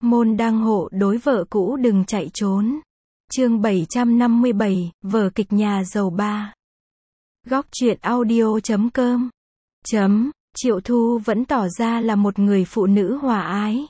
Môn đăng hộ đối vợ cũ đừng chạy trốn. Chương 757, vở kịch nhà giàu 3. Góc truyện audio.com. Triệu Thu vẫn tỏ ra là một người phụ nữ hòa ái.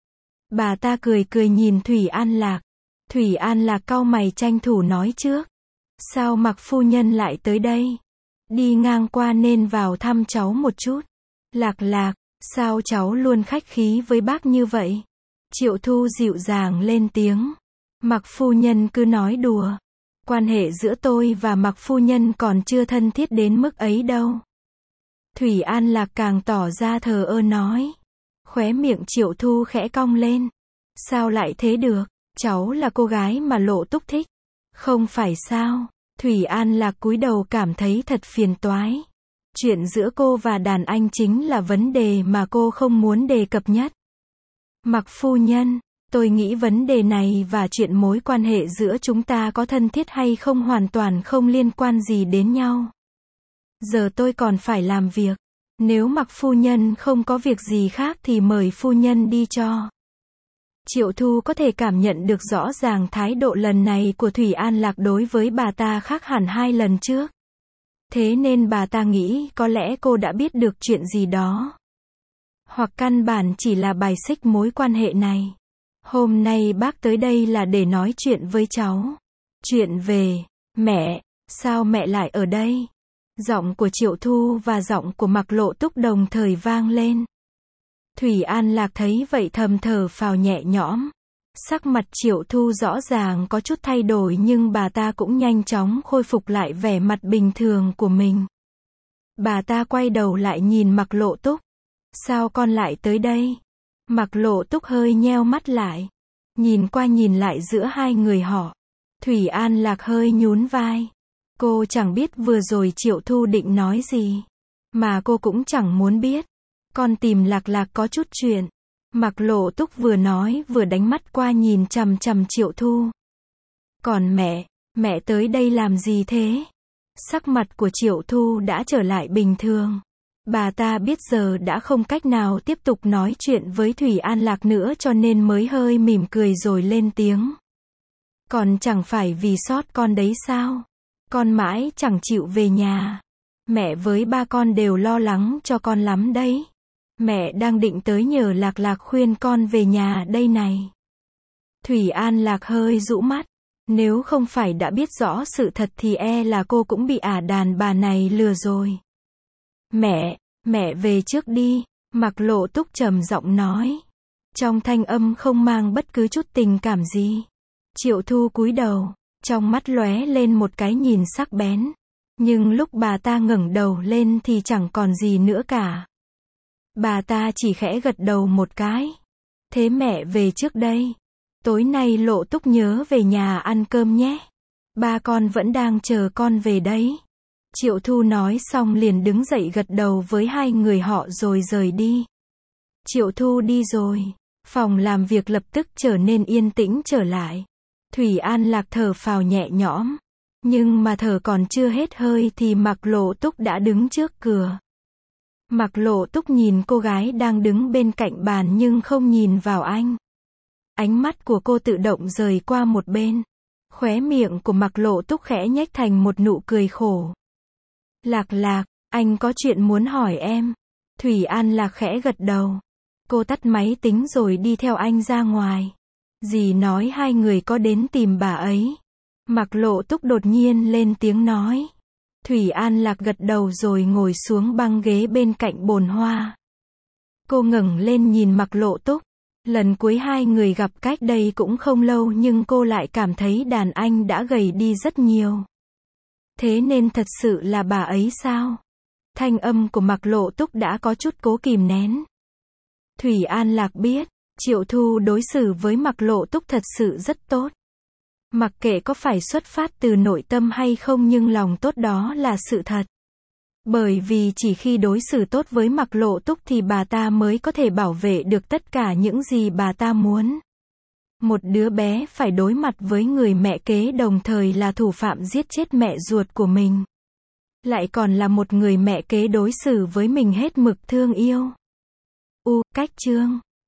Bà ta cười cười nhìn Thủy An Lạc. Thủy An Lạc cau mày tranh thủ nói trước. Sao Mạc phu nhân lại tới đây? Đi ngang qua nên vào thăm cháu một chút. Lạc Lạc, sao cháu luôn khách khí với bác như vậy? Triệu Thu dịu dàng lên tiếng. Mạc phu nhân cứ nói đùa. Quan hệ giữa tôi và Mạc phu nhân còn chưa thân thiết đến mức ấy đâu. Thủy An Lạc càng tỏ ra thờ ơ nói. Khóe miệng Triệu Thu khẽ cong lên. Sao lại thế được? Cháu là cô gái mà Lộ Túc thích. Không phải sao? Thủy An Lạc cúi đầu cảm thấy thật phiền toái. Chuyện giữa cô và đàn anh chính là vấn đề mà cô không muốn đề cập nhất. Mạc phu nhân, tôi nghĩ vấn đề này và chuyện mối quan hệ giữa chúng ta có thân thiết hay không hoàn toàn không liên quan gì đến nhau. Giờ tôi còn phải làm việc. Nếu Mạc phu nhân không có việc gì khác thì mời phu nhân đi cho. Triệu Thu có thể cảm nhận được rõ ràng thái độ lần này của Thủy An Lạc đối với bà ta khác hẳn 2 lần trước. Thế nên bà ta nghĩ có lẽ cô đã biết được chuyện gì đó. Hoặc căn bản chỉ là bài xích mối quan hệ này. Hôm nay bác tới đây là để nói chuyện với cháu. Chuyện về, mẹ, sao mẹ lại ở đây? Giọng của Triệu Thu và giọng của Mạc Lộ Túc đồng thời vang lên. Thủy An Lạc thấy vậy thầm thở phào nhẹ nhõm. Sắc mặt Triệu Thu rõ ràng có chút thay đổi nhưng bà ta cũng nhanh chóng khôi phục lại vẻ mặt bình thường của mình. Bà ta quay đầu lại nhìn Mạc Lộ Túc. Sao con lại tới đây? Mạc Lộ Túc hơi nheo mắt lại. Nhìn qua nhìn lại giữa hai người họ. Thủy An Lạc hơi nhún vai. Cô chẳng biết vừa rồi Triệu Thu định nói gì. Mà cô cũng chẳng muốn biết. Con tìm Lạc Lạc có chút chuyện. Mạc Lộ Túc vừa nói vừa đánh mắt qua nhìn chằm chằm Triệu Thu. Còn mẹ tới đây làm gì thế? Sắc mặt của Triệu Thu đã trở lại bình thường. Bà ta biết giờ đã không cách nào tiếp tục nói chuyện với Thủy An Lạc nữa cho nên mới hơi mỉm cười rồi lên tiếng. Còn chẳng phải vì sót con đấy sao? Con mãi chẳng chịu về nhà. Mẹ với ba con đều lo lắng cho con lắm đấy. Mẹ đang định tới nhờ Lạc Lạc khuyên con về nhà đây này. Thủy An Lạc hơi rũ mắt. Nếu không phải đã biết rõ sự thật thì e là cô cũng bị đàn bà này lừa rồi. Mẹ về trước đi, Mạc Lộ Túc trầm giọng nói. Trong thanh âm không mang bất cứ chút tình cảm gì. Triệu Thu cúi đầu, trong mắt lóe lên một cái nhìn sắc bén. Nhưng lúc bà ta ngẩng đầu lên thì chẳng còn gì nữa cả. Bà ta chỉ khẽ gật đầu một cái. Thế mẹ về trước đây. Tối nay Lộ Túc nhớ về nhà ăn cơm nhé. Ba con vẫn đang chờ con về đấy. Triệu Thu nói xong liền đứng dậy gật đầu với hai người họ rồi rời đi. Triệu Thu đi rồi. Phòng làm việc lập tức trở nên yên tĩnh trở lại. Thủy An Lạc thở phào nhẹ nhõm. Nhưng mà thở còn chưa hết hơi thì Mạc Lộ Túc đã đứng trước cửa. Mạc Lộ Túc nhìn cô gái đang đứng bên cạnh bàn nhưng không nhìn vào anh. Ánh mắt của cô tự động rời qua một bên. Khóe miệng của Mạc Lộ Túc khẽ nhếch thành một nụ cười khổ. Lạc Lạc, anh có chuyện muốn hỏi em. Thủy An Lạc khẽ gật đầu. Cô tắt máy tính rồi đi theo anh ra ngoài. Dì nói hai người có đến tìm bà ấy. Mạc Lộ Túc đột nhiên lên tiếng nói. Thủy An Lạc gật đầu rồi ngồi xuống băng ghế bên cạnh bồn hoa. Cô ngẩng lên nhìn Mạc Lộ Túc. Lần cuối hai người gặp cách đây cũng không lâu nhưng cô lại cảm thấy đàn anh đã gầy đi rất nhiều. Thế nên thật sự là bà ấy sao? Thanh âm của Mạc Lộ Túc đã có chút cố kìm nén. Thủy An Lạc biết, Triệu Thu đối xử với Mạc Lộ Túc thật sự rất tốt. Mặc kệ có phải xuất phát từ nội tâm hay không nhưng lòng tốt đó là sự thật. Bởi vì chỉ khi đối xử tốt với Mạc Lộ Túc thì bà ta mới có thể bảo vệ được tất cả những gì bà ta muốn. Một đứa bé phải đối mặt với người mẹ kế đồng thời là thủ phạm giết chết mẹ ruột của mình. Lại còn là một người mẹ kế đối xử với mình hết mực thương yêu. Cách chương